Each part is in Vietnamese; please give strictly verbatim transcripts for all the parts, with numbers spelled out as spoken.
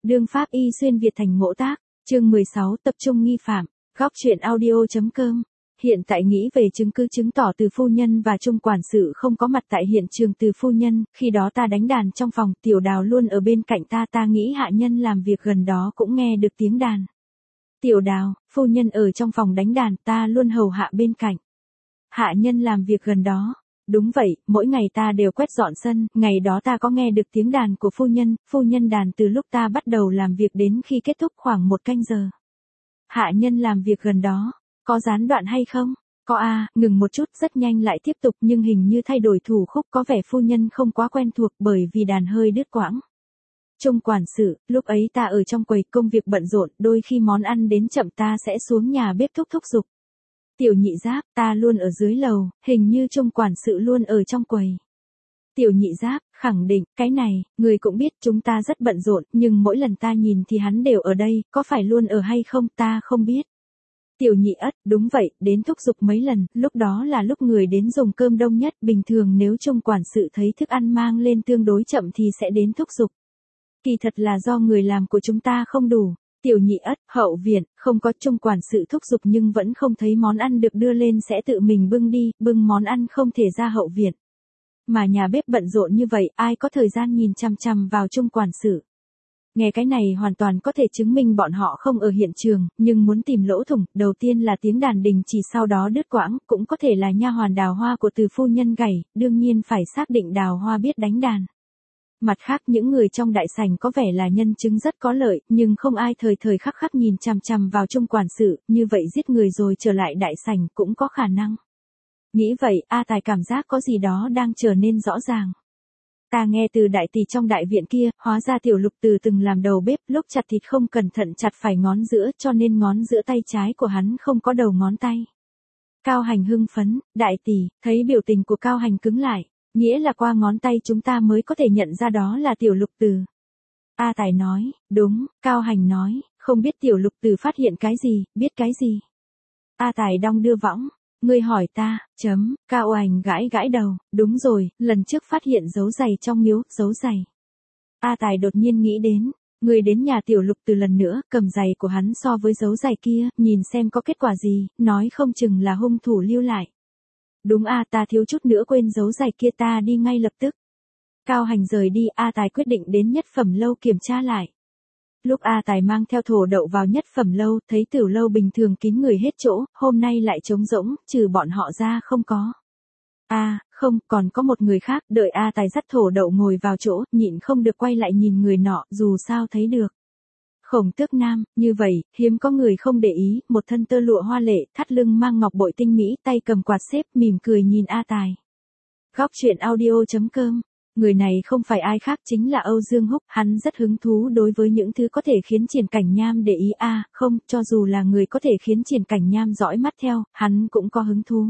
Đương pháp y xuyên Việt thành ngỗ tác, chương mười sáu tập trung nghi phạm, góc truyện audio.com. Hiện tại nghĩ về chứng cứ chứng tỏ Từ phu nhân và Trung quản sự không có mặt tại hiện trường. Từ phu nhân, khi đó ta đánh đàn trong phòng, Tiểu Đào luôn ở bên cạnh ta, ta nghĩ hạ nhân làm việc gần đó cũng nghe được tiếng đàn. Tiểu Đào, phu nhân ở trong phòng đánh đàn, ta luôn hầu hạ bên cạnh. Hạ nhân làm việc gần đó. Đúng vậy, mỗi ngày ta đều quét dọn sân, ngày đó ta có nghe được tiếng đàn của phu nhân, phu nhân đàn từ lúc ta bắt đầu làm việc đến khi kết thúc khoảng một canh giờ. Hạ nhân làm việc gần đó, có gián đoạn hay không? Có à, ngừng một chút rất nhanh lại tiếp tục nhưng hình như thay đổi thủ khúc, có vẻ phu nhân không quá quen thuộc bởi vì đàn hơi đứt quãng. Trung quản sự, lúc ấy ta ở trong quầy công việc bận rộn, đôi khi món ăn đến chậm ta sẽ xuống nhà bếp thúc thúc giục. Tiểu Nhị Giáp, ta luôn ở dưới lầu, hình như Trung quản sự luôn ở trong quầy. Tiểu Nhị Giáp, khẳng định, cái này, người cũng biết chúng ta rất bận rộn, nhưng mỗi lần ta nhìn thì hắn đều ở đây, có phải luôn ở hay không ta không biết. Tiểu Nhị Ất, đúng vậy, đến thúc giục mấy lần, lúc đó là lúc người đến dùng cơm đông nhất, bình thường nếu Trung quản sự thấy thức ăn mang lên tương đối chậm thì sẽ đến thúc giục. Kỳ thật là do người làm của chúng ta không đủ. Tiểu Nhị Ất, hậu viện, không có Trung quản sự thúc giục nhưng vẫn không thấy món ăn được đưa lên sẽ tự mình bưng đi, bưng món ăn không thể ra hậu viện. Mà nhà bếp bận rộn như vậy, ai có thời gian nhìn chằm chằm vào Trung quản sự. Nghe cái này hoàn toàn có thể chứng minh bọn họ không ở hiện trường, nhưng muốn tìm lỗ thủng, đầu tiên là tiếng đàn đình chỉ sau đó đứt quãng, cũng có thể là nha hoàn Đào Hoa của Từ phu nhân gảy, đương nhiên phải xác định Đào Hoa biết đánh đàn. Mặt khác những người trong đại sảnh có vẻ là nhân chứng rất có lợi, nhưng không ai thời thời khắc khắc nhìn chằm chằm vào Trung quản sự, như vậy giết người rồi trở lại đại sảnh cũng có khả năng. Nghĩ vậy, A Tài cảm giác có gì đó đang trở nên rõ ràng. Ta nghe từ đại tỷ trong đại viện kia, hóa ra Tiểu Lục Từ từng làm đầu bếp, lúc chặt thịt không cẩn thận chặt phải ngón giữa cho nên ngón giữa tay trái của hắn không có đầu ngón tay. Cao Hành hưng phấn, đại tỷ, thấy biểu tình của Cao Hành cứng lại. Nghĩa là qua ngón tay chúng ta mới có thể nhận ra đó là Tiểu Lục Từ. A Tài nói, đúng, Cao Hành nói, không biết Tiểu Lục Từ phát hiện cái gì, biết cái gì. A Tài đong đưa võng, ngươi hỏi ta, chấm, Cao Hành gãi gãi đầu, đúng rồi, lần trước phát hiện dấu giày trong miếu, dấu giày. A Tài đột nhiên nghĩ đến, ngươi đến nhà Tiểu Lục Từ lần nữa, cầm giày của hắn so với dấu giày kia, nhìn xem có kết quả gì, nói không chừng là hung thủ lưu lại. Đúng a, ta thiếu chút nữa quên dấu giày kia, ta đi ngay lập tức. Cao Hành rời đi, A Tài quyết định đến Nhất Phẩm Lâu kiểm tra lại. Lúc A Tài mang theo Thổ Đậu vào Nhất Phẩm Lâu, thấy Tiểu Lâu bình thường kín người hết chỗ, hôm nay lại trống rỗng, trừ bọn họ ra không có. A, à, không, còn có một người khác, đợi A Tài dắt Thổ Đậu ngồi vào chỗ, nhịn không được quay lại nhìn người nọ, dù sao thấy được. Khổng Tước Nam, như vậy, hiếm có người không để ý, một thân tơ lụa hoa lệ, thắt lưng mang ngọc bội tinh mỹ, tay cầm quạt xếp, mỉm cười nhìn A Tài. Góc truyện audio.com, người này không phải ai khác chính là Âu Dương Húc, hắn rất hứng thú đối với những thứ có thể khiến Triển Cảnh Nham để ý a, à, không, cho dù là người có thể khiến Triển Cảnh Nham dõi mắt theo, hắn cũng có hứng thú.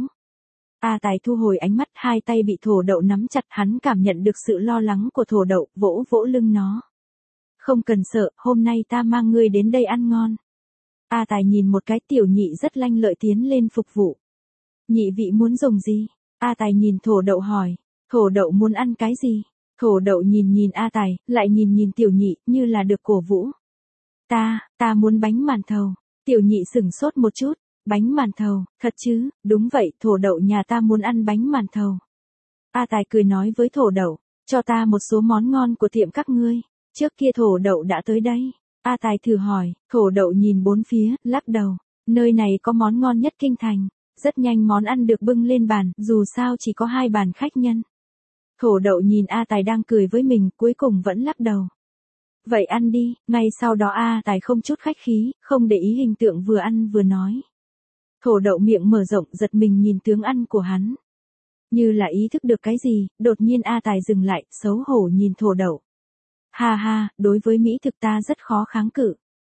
A Tài thu hồi ánh mắt, hai tay bị Thổ Đậu nắm chặt, hắn cảm nhận được sự lo lắng của Thổ Đậu, vỗ vỗ lưng nó. Không cần sợ, hôm nay ta mang ngươi đến đây ăn ngon. A Tài nhìn một cái, Tiểu Nhị rất lanh lợi tiến lên phục vụ. Nhị vị muốn dùng gì? A Tài nhìn Thổ Đậu hỏi. Thổ Đậu muốn ăn cái gì? Thổ Đậu nhìn nhìn A Tài, lại nhìn nhìn Tiểu Nhị, như là được cổ vũ. Ta, ta muốn bánh màn thầu. Tiểu Nhị sửng sốt một chút. Bánh màn thầu, thật chứ? Đúng vậy, Thổ Đậu nhà ta muốn ăn bánh màn thầu. A Tài cười nói với Thổ Đậu, cho ta một số món ngon của tiệm các ngươi. Trước kia Thổ Đậu đã tới đây. A Tài thử hỏi, Thổ Đậu nhìn bốn phía, lắc đầu. Nơi này có món ngon nhất kinh thành. Rất nhanh món ăn được bưng lên bàn, dù sao chỉ có hai bàn khách nhân. Thổ Đậu nhìn A Tài đang cười với mình, cuối cùng vẫn lắc đầu. Vậy ăn đi, ngay sau đó A Tài không chút khách khí, không để ý hình tượng vừa ăn vừa nói. Thổ Đậu miệng mở rộng giật mình nhìn tướng ăn của hắn. Như là ý thức được cái gì, đột nhiên A Tài dừng lại, xấu hổ nhìn Thổ Đậu. Ha ha, đối với mỹ thực ta rất khó kháng cự.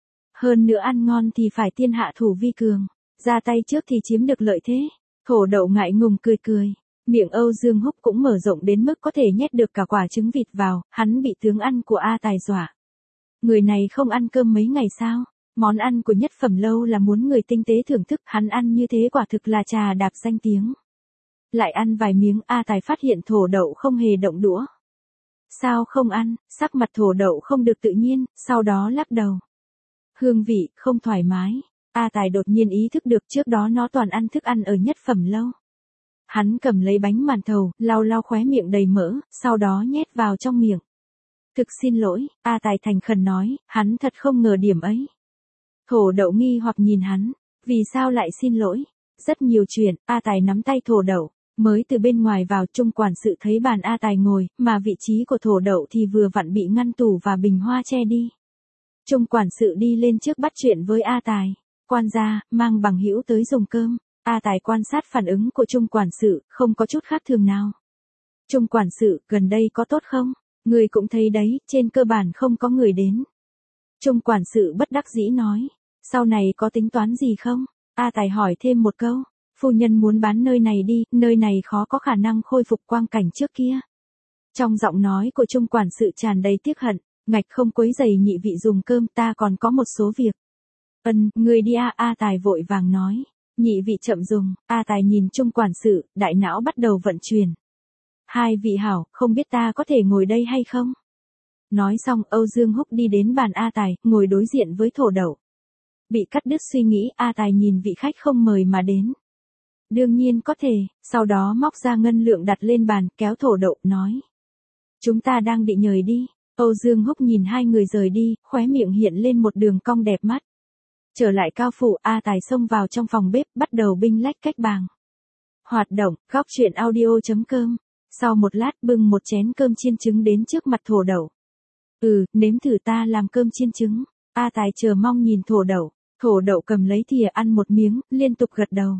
Hơn nữa ăn ngon thì phải tiên hạ thủ vi cường, ra tay trước thì chiếm được lợi thế. Thổ Đậu ngại ngùng cười cười, miệng Âu Dương Húc cũng mở rộng đến mức có thể nhét được cả quả trứng vịt vào, hắn bị tướng ăn của A Tài dọa. Người này không ăn cơm mấy ngày sao? Món ăn của Nhất Phẩm Lâu là muốn người tinh tế thưởng thức, hắn ăn như thế quả thực là trà đạp danh tiếng. Lại ăn vài miếng, A Tài phát hiện Thổ Đậu không hề động đũa. sao không ăn, sắc mặt thổ đậu không được tự nhiên, sau đó lắc đầu. Hương vị, không thoải mái. A Tài đột nhiên ý thức được trước đó nó toàn ăn thức ăn ở Nhất Phẩm lâu. Hắn cầm lấy bánh màn thầu, lau lau khóe miệng đầy mỡ, sau đó nhét vào trong miệng. Thực xin lỗi, A Tài thành khẩn nói, hắn thật không ngờ điểm ấy. Thổ đậu nghi hoặc nhìn hắn, vì sao lại xin lỗi? Rất nhiều chuyện, A Tài nắm tay thổ đậu, mới từ bên ngoài vào, Trung quản sự thấy bàn A Tài ngồi, mà vị trí của thổ đậu thì vừa vặn bị ngăn tủ và bình hoa che đi. Trung quản sự đi lên trước bắt chuyện với A Tài, quan gia, mang bằng hữu tới dùng cơm. A Tài quan sát phản ứng của Trung quản sự, không có chút khác thường nào. Trung quản sự, gần đây có tốt không? Người cũng thấy đấy, trên cơ bản không có người đến. Trung quản sự bất đắc dĩ nói, sau này có tính toán gì không? A Tài hỏi thêm một câu, phu nhân muốn bán nơi này đi, nơi này khó có khả năng khôi phục quang cảnh trước kia. Trong giọng nói của Trung quản sự tràn đầy tiếc hận, ngạch không quấy rầy nhị vị dùng cơm, ta còn có một số việc. Ân, người đi a, A Tài vội vàng nói, nhị vị chậm dùng. A Tài nhìn Trung quản sự, đại não bắt đầu vận chuyển. Hai vị hảo, không biết ta có thể ngồi đây hay không? Nói xong Âu Dương Húc đi đến bàn A Tài, ngồi đối diện với thổ đậu. Bị cắt đứt suy nghĩ, A Tài nhìn vị khách không mời mà đến. Đương nhiên có thể, sau đó móc ra ngân lượng đặt lên bàn, kéo thổ đậu, nói. Chúng ta đang định nhời đi. Âu Dương Húc nhìn hai người rời đi, khóe miệng hiện lên một đường cong đẹp mắt. Trở lại cao phủ, A Tài xông vào trong phòng bếp, bắt đầu binh lách cách bàng. Hoạt động, góc truyện audio chấm com. Sau một lát bưng một chén cơm chiên trứng đến trước mặt thổ đậu. Ừ, nếm thử ta làm cơm chiên trứng. A Tài chờ mong nhìn thổ đậu. Thổ đậu cầm lấy thìa ăn một miếng, liên tục gật đầu.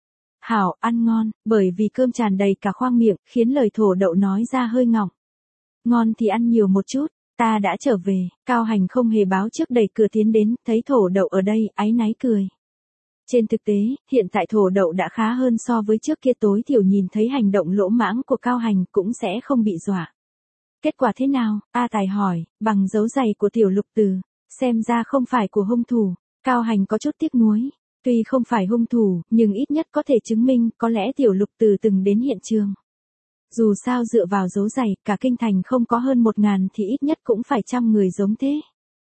Hảo, ăn ngon, bởi vì cơm tràn đầy cả khoang miệng, khiến lời thổ đậu nói ra hơi ngọng. Ngon thì ăn nhiều một chút, ta đã trở về. Cao Hành không hề báo trước đẩy cửa tiến đến, thấy thổ đậu ở đây, áy náy cười. Trên thực tế, hiện tại thổ đậu đã khá hơn so với trước kia, tối thiểu nhìn thấy hành động lỗ mãng của Cao Hành cũng sẽ không bị dọa. Kết quả thế nào? A Tài hỏi, bằng dấu giày của tiểu lục từ, xem ra không phải của hung thủ. Cao Hành có chút tiếc nuối, tuy không phải hung thủ, nhưng ít nhất có thể chứng minh có lẽ tiểu lục từ từng đến hiện trường. Dù sao dựa vào dấu giày, cả kinh thành không có hơn một ngàn thì ít nhất cũng phải trăm người giống thế.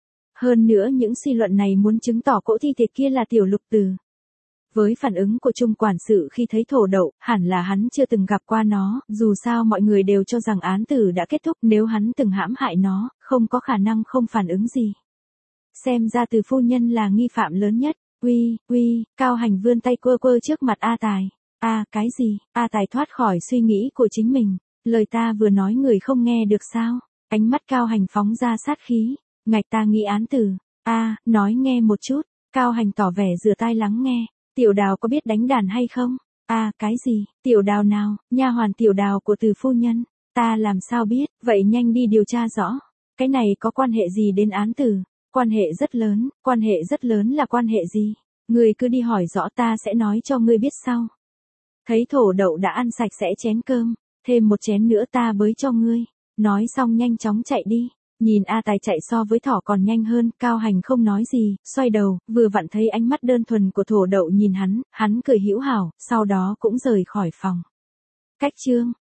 Hơn nữa những suy luận này muốn chứng tỏ cỗ thi thể kia là tiểu lục từ. Với phản ứng của Trung quản sự khi thấy thổ đậu, hẳn là hắn chưa từng gặp qua nó, dù sao mọi người đều cho rằng án tử đã kết thúc, nếu hắn từng hãm hại nó, không có khả năng không phản ứng gì. Xem ra Từ phu nhân là nghi phạm lớn nhất. Uy, uy, Cao Hành vươn tay quơ quơ trước mặt A Tài. A, à, cái gì? A Tài thoát khỏi suy nghĩ của chính mình. Lời ta vừa nói người không nghe được sao? Ánh mắt Cao Hành phóng ra sát khí. Ngạch ta nghĩ án tử. A, à, nói nghe một chút. Cao Hành tỏ vẻ rửa tai lắng nghe. Tiểu Đào có biết đánh đàn hay không? A, à, cái gì? Tiểu Đào nào? Nha hoàn Tiểu Đào của Từ phu nhân. Ta làm sao biết? Vậy nhanh đi điều tra rõ. Cái này có quan hệ gì đến án tử? Quan hệ rất lớn. Quan hệ rất lớn là quan hệ gì? Ngươi cứ đi hỏi rõ, ta sẽ nói cho ngươi biết sau. Thấy thổ đậu đã ăn sạch sẽ chén cơm, thêm một chén nữa ta bới cho ngươi. Nói xong nhanh chóng chạy đi. Nhìn A Tài chạy so với thỏ còn nhanh hơn, Cao Hành không nói gì, xoay đầu, vừa vặn thấy ánh mắt đơn thuần của thổ đậu nhìn hắn, hắn cười hữu hảo, sau đó cũng rời khỏi phòng. Cách chương